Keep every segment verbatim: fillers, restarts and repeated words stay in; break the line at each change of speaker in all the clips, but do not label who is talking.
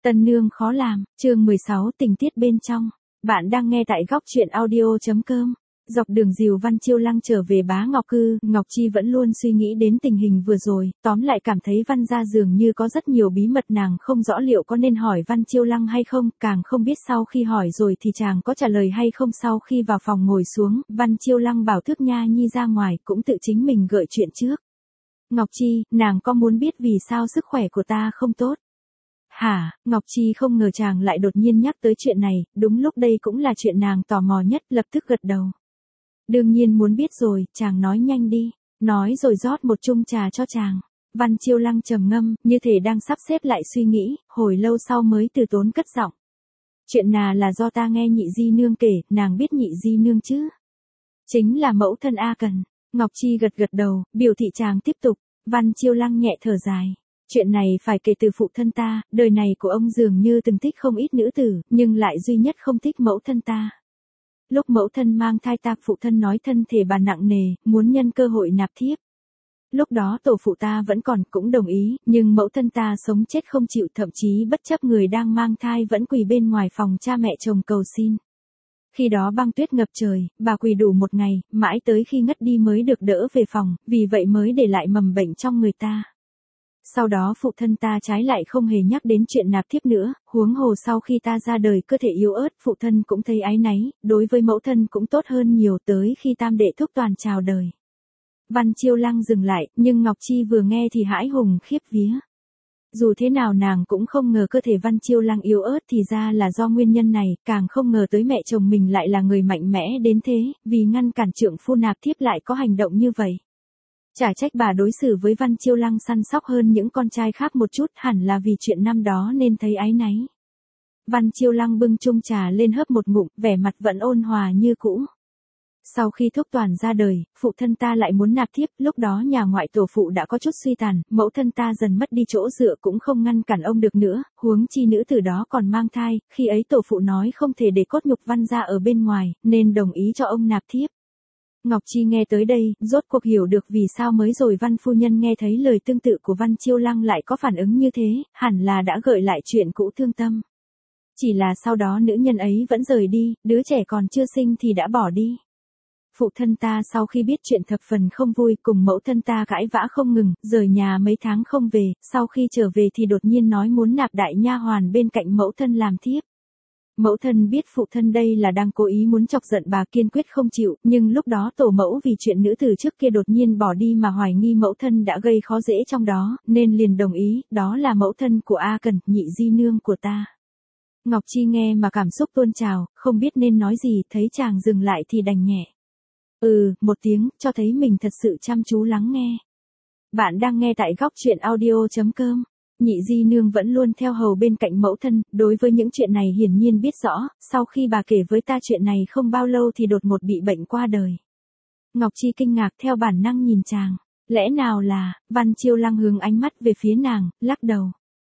Tân nương khó làm, chương mười sáu tình tiết bên trong. Bạn đang nghe tại góc truyện audio.com. Dọc đường dìu Văn Chiêu Lăng trở về Bá Ngọc Cư, Ngọc Chi vẫn luôn suy nghĩ đến tình hình vừa rồi, tóm lại cảm thấy Văn gia dường như có rất nhiều bí mật nàng không rõ liệu có nên hỏi Văn Chiêu Lăng hay không, càng không biết sau khi hỏi rồi thì chàng có trả lời hay không. Sau khi vào phòng ngồi xuống, Văn Chiêu Lăng bảo Thước Nha Nhi ra ngoài, cũng tự chính mình gợi chuyện trước. Ngọc Chi, nàng có muốn biết vì sao sức khỏe của ta không tốt? Hả, Ngọc Chi không ngờ chàng lại đột nhiên nhắc tới chuyện này, đúng lúc đây cũng là chuyện nàng tò mò nhất, lập tức gật đầu. Đương nhiên muốn biết rồi, chàng nói nhanh đi, nói rồi rót một chung trà cho chàng. Văn Chiêu Lăng trầm ngâm, như thể đang sắp xếp lại suy nghĩ, hồi lâu sau mới từ tốn cất giọng. Chuyện nà là do ta nghe nhị di nương kể, nàng biết nhị di nương chứ? Chính là mẫu thân A Cần. Ngọc Chi gật gật đầu, biểu thị chàng tiếp tục. Văn Chiêu Lăng nhẹ thở dài. Chuyện này phải kể từ phụ thân ta, đời này của ông dường như từng thích không ít nữ tử, nhưng lại duy nhất không thích mẫu thân ta. Lúc mẫu thân mang thai ta, phụ thân nói thân thể bà nặng nề, muốn nhân cơ hội nạp thiếp. Lúc đó tổ phụ ta vẫn còn, cũng đồng ý, nhưng mẫu thân ta sống chết không chịu, thậm chí bất chấp người đang mang thai vẫn quỳ bên ngoài phòng cha mẹ chồng cầu xin. Khi đó băng tuyết ngập trời, bà quỳ đủ một ngày, mãi tới khi ngất đi mới được đỡ về phòng, vì vậy mới để lại mầm bệnh trong người ta. Sau đó phụ thân ta trái lại không hề nhắc đến chuyện nạp thiếp nữa, huống hồ sau khi ta ra đời cơ thể yếu ớt, phụ thân cũng thấy áy náy, đối với mẫu thân cũng tốt hơn nhiều, tới khi tam đệ Thúc Toàn chào đời. Văn Chiêu Lăng dừng lại, nhưng Ngọc Chi vừa nghe thì hãi hùng khiếp vía. Dù thế nào nàng cũng không ngờ cơ thể Văn Chiêu Lăng yếu ớt thì ra là do nguyên nhân này, càng không ngờ tới mẹ chồng mình lại là người mạnh mẽ đến thế, vì ngăn cản trượng phu nạp thiếp lại có hành động như vậy. Chả trách bà đối xử với Văn Chiêu Lăng săn sóc hơn những con trai khác một chút, hẳn là vì chuyện năm đó nên thấy áy náy. Văn Chiêu Lăng bưng chung trà lên hớp một ngụm, vẻ mặt vẫn ôn hòa như cũ. Sau khi Thúc Toàn ra đời, phụ thân ta lại muốn nạp thiếp, lúc đó nhà ngoại tổ phụ đã có chút suy tàn, mẫu thân ta dần mất đi chỗ dựa cũng không ngăn cản ông được nữa, huống chi nữ tử đó còn mang thai, khi ấy tổ phụ nói không thể để cốt nhục Văn gia ở bên ngoài, nên đồng ý cho ông nạp thiếp. Ngọc Chi nghe tới đây, rốt cuộc hiểu được vì sao mới rồi Văn phu nhân nghe thấy lời tương tự của Văn Chiêu Lăng lại có phản ứng như thế, hẳn là đã gợi lại chuyện cũ thương tâm. Chỉ là sau đó nữ nhân ấy vẫn rời đi, đứa trẻ còn chưa sinh thì đã bỏ đi. Phụ thân ta sau khi biết chuyện thập phần không vui, cùng mẫu thân ta cãi vã không ngừng, rời nhà mấy tháng không về, sau khi trở về thì đột nhiên nói muốn nạp đại nha hoàn bên cạnh mẫu thân làm thiếp. Mẫu thân biết phụ thân đây là đang cố ý muốn chọc giận bà, kiên quyết không chịu, nhưng lúc đó tổ mẫu vì chuyện nữ tử trước kia đột nhiên bỏ đi mà hoài nghi mẫu thân đã gây khó dễ trong đó, nên liền đồng ý, đó là mẫu thân của A Cần, nhị di nương của ta. Ngọc Chi nghe mà cảm xúc tuôn trào, không biết nên nói gì, thấy chàng dừng lại thì đành nhẹ. Ừ, một tiếng, cho thấy mình thật sự chăm chú lắng nghe. Bạn đang nghe tại góc truyện audio.com. Nhị di nương vẫn luôn theo hầu bên cạnh mẫu thân, đối với những chuyện này hiển nhiên biết rõ, sau khi bà kể với ta chuyện này không bao lâu thì đột ngột bị bệnh qua đời. Ngọc Chi kinh ngạc theo bản năng nhìn chàng, lẽ nào là, Văn Chiêu Lăng hướng ánh mắt về phía nàng, lắc đầu.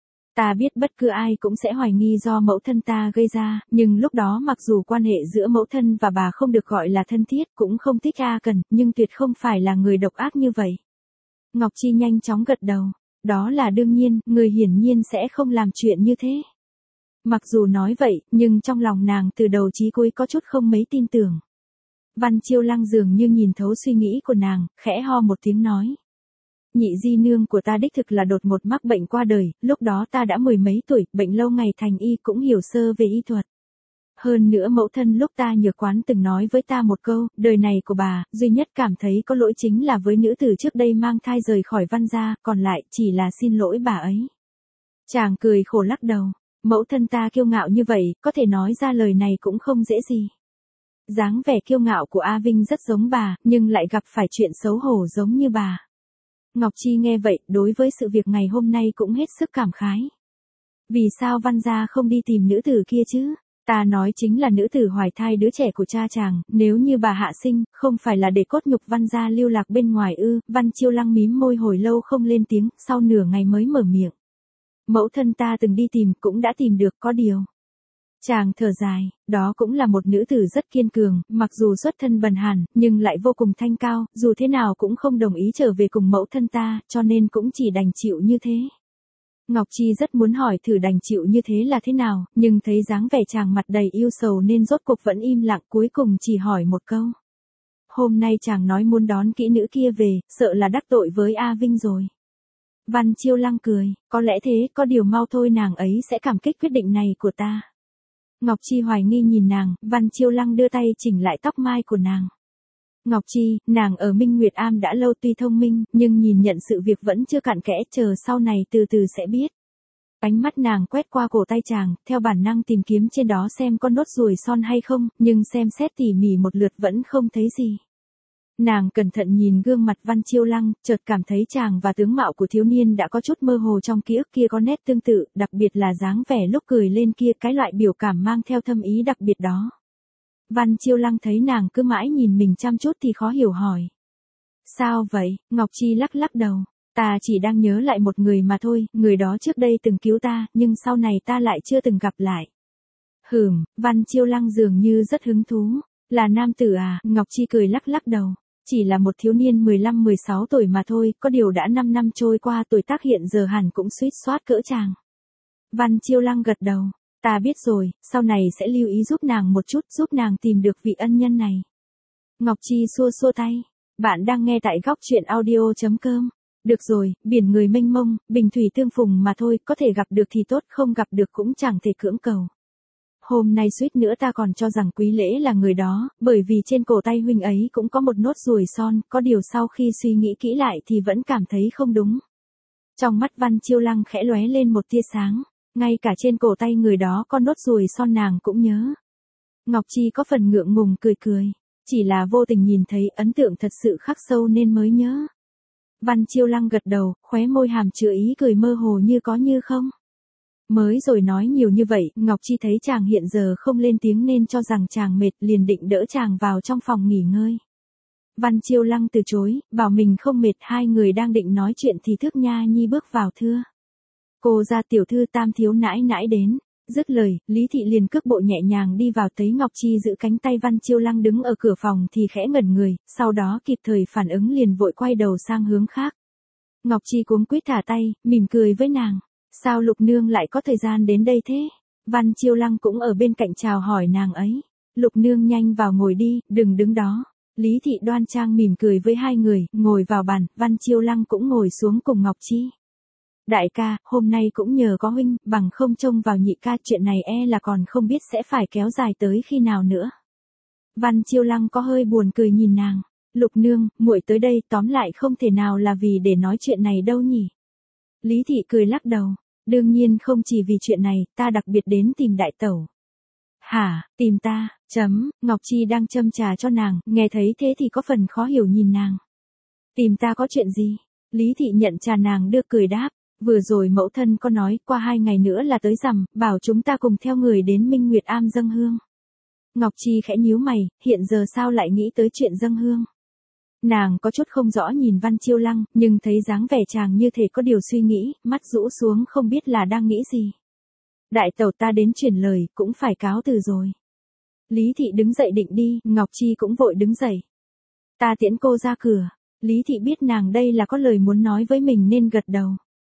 Ta biết bất cứ ai cũng sẽ hoài nghi do mẫu thân ta gây ra, nhưng lúc đó mặc dù quan hệ giữa mẫu thân và bà không được gọi là thân thiết, cũng không thích A Cần, nhưng tuyệt không phải là người độc ác như vậy. Ngọc Chi nhanh chóng gật đầu. Đó là đương nhiên, người hiển nhiên sẽ không làm chuyện như thế. Mặc dù nói vậy, nhưng trong lòng nàng từ đầu chí cuối có chút không mấy tin tưởng. Văn Chiêu Lăng dường như nhìn thấu suy nghĩ của nàng, khẽ ho một tiếng nói. Nhị di nương của ta đích thực là đột ngột mắc bệnh qua đời, lúc đó ta đã mười mấy tuổi, bệnh lâu ngày thành y cũng hiểu sơ về y thuật. Hơn nữa mẫu thân lúc ta nhờ quán từng nói với ta một câu, đời này của bà, duy nhất cảm thấy có lỗi chính là với nữ tử trước đây mang thai rời khỏi Văn gia, còn lại chỉ là xin lỗi bà ấy. Chàng cười khổ lắc đầu, mẫu thân ta kiêu ngạo như vậy, có thể nói ra lời này cũng không dễ gì. Dáng vẻ kiêu ngạo của A Vinh rất giống bà, nhưng lại gặp phải chuyện xấu hổ giống như bà. Ngọc Chi nghe vậy, đối với sự việc ngày hôm nay cũng hết sức cảm khái. Vì sao Văn gia không đi tìm nữ tử kia chứ? Ta nói chính là nữ tử hoài thai đứa trẻ của cha chàng, nếu như bà hạ sinh, không phải là để cốt nhục Văn gia lưu lạc bên ngoài ư? Văn Chiêu Lăng mím môi hồi lâu không lên tiếng, sau nửa ngày mới mở miệng. Mẫu thân ta từng đi tìm, cũng đã tìm được, có điều. Chàng thở dài, đó cũng là một nữ tử rất kiên cường, mặc dù xuất thân bần hàn, nhưng lại vô cùng thanh cao, dù thế nào cũng không đồng ý trở về cùng mẫu thân ta, cho nên cũng chỉ đành chịu như thế. Ngọc Chi rất muốn hỏi thử đành chịu như thế là thế nào, nhưng thấy dáng vẻ chàng mặt đầy yêu sầu nên rốt cục vẫn im lặng, cuối cùng chỉ hỏi một câu. Hôm nay chàng nói muốn đón kỹ nữ kia về, sợ là đắc tội với A Vinh rồi. Văn Chiêu Lăng cười, có lẽ thế, có điều mau thôi nàng ấy sẽ cảm kích quyết định này của ta. Ngọc Chi hoài nghi nhìn nàng, Văn Chiêu Lăng đưa tay chỉnh lại tóc mai của nàng. Ngọc Chi, nàng ở Minh Nguyệt Am đã lâu tuy thông minh, nhưng nhìn nhận sự việc vẫn chưa cặn kẽ, chờ sau này từ từ sẽ biết. Ánh mắt nàng quét qua cổ tay chàng, theo bản năng tìm kiếm trên đó xem có nốt ruồi son hay không, nhưng xem xét tỉ mỉ một lượt vẫn không thấy gì. Nàng cẩn thận nhìn gương mặt Văn Chiêu Lăng, chợt cảm thấy chàng và tướng mạo của thiếu niên đã có chút mơ hồ trong ký ức kia có nét tương tự, đặc biệt là dáng vẻ lúc cười lên kia, cái loại biểu cảm mang theo thâm ý đặc biệt đó. Văn Chiêu Lăng thấy nàng cứ mãi nhìn mình chăm chút thì khó hiểu hỏi. Sao vậy? Ngọc Chi lắc lắc đầu. Ta chỉ đang nhớ lại một người mà thôi, người đó trước đây từng cứu ta, nhưng sau này ta lại chưa từng gặp lại. Hừm, Văn Chiêu Lăng dường như rất hứng thú. Là nam tử à? Ngọc Chi cười lắc lắc đầu. Chỉ là một thiếu niên mười lăm mười sáu tuổi mà thôi, có điều đã năm năm trôi qua tuổi tác hiện giờ hẳn cũng suýt soát cỡ chàng. Văn Chiêu Lăng gật đầu. Ta biết rồi, sau này sẽ lưu ý giúp nàng một chút, giúp nàng tìm được vị ân nhân này. Ngọc Chi xua xua tay. Bạn đang nghe tại góc truyện audio chấm com. Được rồi, biển người mênh mông, bình thủy tương phùng mà thôi, có thể gặp được thì tốt, không gặp được cũng chẳng thể cưỡng cầu. Hôm nay suýt nữa ta còn cho rằng Quý Lễ là người đó, bởi vì trên cổ tay huynh ấy cũng có một nốt ruồi son, có điều sau khi suy nghĩ kỹ lại thì vẫn cảm thấy không đúng. Trong mắt Văn Chiêu Lăng khẽ lóe lên một tia sáng, ngay cả trên cổ tay người đó có nốt ruồi son nàng cũng nhớ. Ngọc Chi có phần ngượng ngùng cười cười, chỉ là vô tình nhìn thấy ấn tượng thật sự khắc sâu nên mới nhớ. Văn Chiêu Lăng gật đầu, khóe môi hàm chứa ý cười mơ hồ như có như không. Mới rồi nói nhiều như vậy, Ngọc Chi thấy chàng hiện giờ không lên tiếng nên cho rằng chàng mệt, liền định đỡ chàng vào trong phòng nghỉ ngơi. Văn Chiêu Lăng từ chối, bảo mình không mệt, hai người đang định nói chuyện thì Thước Nha Nhi bước vào thưa. Cô gia tiểu thư Tam thiếu nãi nãi đến. Dứt lời, Lý Thị liền cước bộ nhẹ nhàng đi vào, thấy Ngọc Chi giữ cánh tay Văn Chiêu Lăng đứng ở cửa phòng thì khẽ ngẩn người, sau đó kịp thời phản ứng liền vội quay đầu sang hướng khác. Ngọc Chi cuống quýt thả tay, mỉm cười với nàng. Sao Lục nương lại có thời gian đến đây thế? Văn Chiêu Lăng cũng ở bên cạnh chào hỏi nàng ấy. Lục nương nhanh vào ngồi đi, đừng đứng đó. Lý Thị đoan trang mỉm cười với hai người, ngồi vào bàn, Văn Chiêu Lăng cũng ngồi xuống cùng Ngọc Chi. Đại ca, hôm nay cũng nhờ có huynh, bằng không trông vào nhị ca, chuyện này e là còn không biết sẽ phải kéo dài tới khi nào nữa. Văn Chiêu Lăng có hơi buồn cười nhìn nàng. Lục nương, muội tới đây tóm lại không thể nào là vì để nói chuyện này đâu nhỉ. Lý Thị cười lắc đầu. Đương nhiên không chỉ vì chuyện này, ta đặc biệt đến tìm đại tẩu. Hả, tìm ta, chấm, Ngọc Chi đang châm trà cho nàng, nghe thấy thế thì có phần khó hiểu nhìn nàng. Tìm ta có chuyện gì? Lý Thị nhận trà nàng đưa cười đáp. Vừa rồi mẫu thân có nói, qua hai ngày nữa là tới rằm, bảo chúng ta cùng theo người đến Minh Nguyệt Am dâng hương. Ngọc Chi khẽ nhíu mày, hiện giờ sao lại nghĩ tới chuyện dâng hương? Nàng có chút không rõ nhìn Văn Chiêu Lăng, nhưng thấy dáng vẻ chàng như thể có điều suy nghĩ, mắt rũ xuống không biết là đang nghĩ gì. Đại tẩu ta đến truyền lời, cũng phải cáo từ rồi. Lý Thị đứng dậy định đi, Ngọc Chi cũng vội đứng dậy. Ta tiễn cô ra cửa. Lý Thị biết nàng đây là có lời muốn nói với mình nên gật đầu.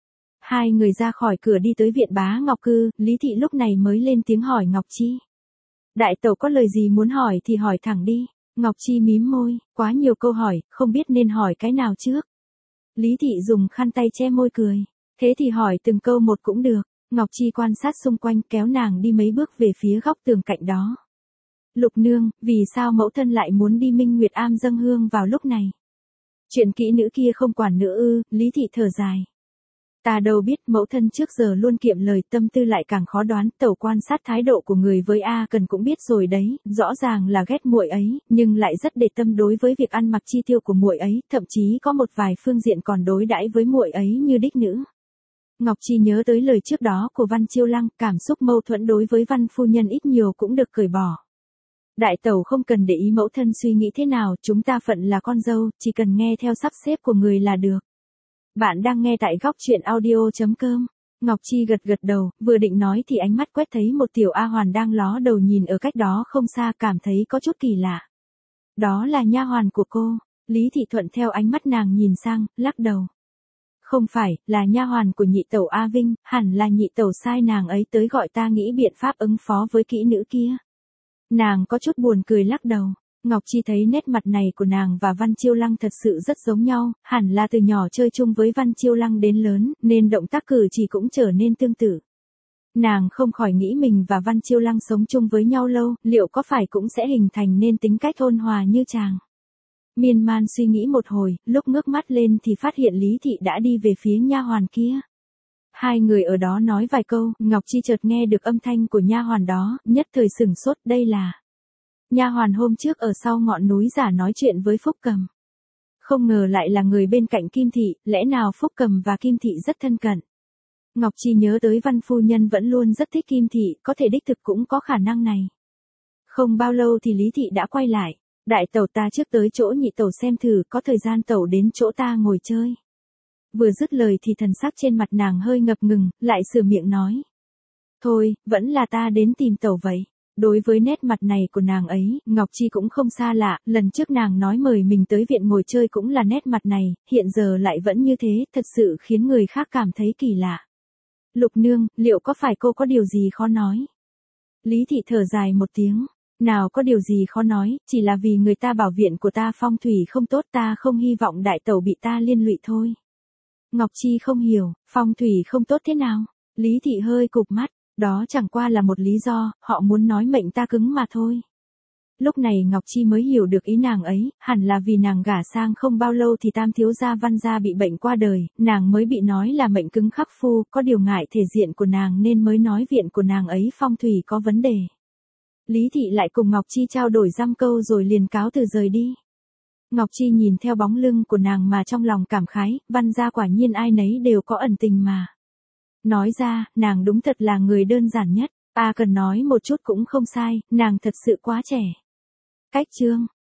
Hai người ra khỏi cửa đi tới viện Bá Ngọc Cư, Lý Thị lúc này mới lên tiếng hỏi Ngọc Chi. Đại tẩu có lời gì muốn hỏi thì hỏi thẳng đi. Ngọc Chi mím môi, quá nhiều câu hỏi, không biết nên hỏi cái nào trước. Lý Thị dùng khăn tay che môi cười. Thế thì hỏi từng câu một cũng được. Ngọc Chi quan sát xung quanh, kéo nàng đi mấy bước về phía góc tường cạnh đó. Lục nương, vì sao mẫu thân lại muốn đi Minh Nguyệt Am dâng hương vào lúc này? Chuyện kỹ nữ kia không quản nữa ư? Lý Thị thở dài. Ta đâu biết, mẫu thân trước giờ luôn kiệm lời, tâm tư lại càng khó đoán, tẩu quan sát thái độ của người với A Cần cũng biết rồi đấy, rõ ràng là ghét muội ấy, nhưng lại rất để tâm đối với việc ăn mặc chi tiêu của muội ấy, thậm chí có một vài phương diện còn đối đãi với muội ấy như đích nữ. Ngọc Chi nhớ tới lời trước đó của Văn Chiêu Lăng, cảm xúc mâu thuẫn đối với Văn phu nhân ít nhiều cũng được cởi bỏ. Đại tẩu không cần để ý mẫu thân suy nghĩ thế nào, chúng ta phận là con dâu, chỉ cần nghe theo sắp xếp của người là được. Bạn đang nghe tại góc truyện audio chấm com. Ngọc Chi gật gật đầu, vừa định nói thì ánh mắt quét thấy một tiểu A hoàn đang ló đầu nhìn ở cách đó không xa, cảm thấy có chút kỳ lạ. Đó là nha hoàn của cô. Lý Thị thuận theo ánh mắt nàng nhìn sang, lắc đầu. Không phải, là nha hoàn của nhị tẩu A Vinh, hẳn là nhị tẩu sai nàng ấy tới gọi ta nghĩ biện pháp ứng phó với kỹ nữ kia. Nàng có chút buồn cười lắc đầu. Ngọc Chi thấy nét mặt này của nàng và Văn Chiêu Lăng thật sự rất giống nhau, hẳn là từ nhỏ chơi chung với Văn Chiêu Lăng đến lớn, nên động tác cử chỉ cũng trở nên tương tự. Nàng không khỏi nghĩ mình và Văn Chiêu Lăng sống chung với nhau lâu, liệu có phải cũng sẽ hình thành nên tính cách ôn hòa như chàng. Miên man suy nghĩ một hồi, lúc ngước mắt lên thì phát hiện Lý Thị đã đi về phía nha hoàn kia. Hai người ở đó nói vài câu, Ngọc Chi chợt nghe được âm thanh của nha hoàn đó, nhất thời sửng sốt, đây là nha hoàn hôm trước ở sau ngọn núi giả nói chuyện với Phúc Cầm. Không ngờ lại là người bên cạnh Kim Thị, lẽ nào Phúc Cầm và Kim Thị rất thân cận. Ngọc Chi nhớ tới Văn phu nhân vẫn luôn rất thích Kim Thị, có thể đích thực cũng có khả năng này. Không bao lâu thì Lý Thị đã quay lại. Đại tẩu, ta trước tới chỗ nhị tẩu xem thử, có thời gian tẩu đến chỗ ta ngồi chơi. Vừa dứt lời thì thần sắc trên mặt nàng hơi ngập ngừng, lại sửa miệng nói. Thôi, vẫn là ta đến tìm tẩu vậy. Đối với nét mặt này của nàng ấy, Ngọc Chi cũng không xa lạ, lần trước nàng nói mời mình tới viện ngồi chơi cũng là nét mặt này, hiện giờ lại vẫn như thế, thật sự khiến người khác cảm thấy kỳ lạ. Lục nương, liệu có phải cô có điều gì khó nói? Lý Thị thở dài một tiếng. Nào có điều gì khó nói, chỉ là vì người ta bảo viện của ta phong thủy không tốt, ta không hy vọng đại tẩu bị ta liên lụy thôi. Ngọc Chi không hiểu, phong thủy không tốt thế nào? Lý Thị hơi cụp mắt, đó chẳng qua là một lý do, họ muốn nói mệnh ta cứng mà thôi. Lúc này Ngọc Chi mới hiểu được ý nàng ấy, hẳn là vì nàng gả sang không bao lâu thì tam thiếu gia Văn gia bị bệnh qua đời, nàng mới bị nói là mệnh cứng khắc phu, có điều ngại thể diện của nàng nên mới nói viện của nàng ấy phong thủy có vấn đề. Lý Thị lại cùng Ngọc Chi trao đổi dăm câu rồi liền cáo từ rời đi. Ngọc Chi nhìn theo bóng lưng của nàng mà trong lòng cảm khái, Văn gia quả nhiên ai nấy đều có ẩn tình mà. Nói ra, nàng đúng thật là người đơn giản nhất, ta cần nói một chút cũng không sai, nàng thật sự quá trẻ. Cách chương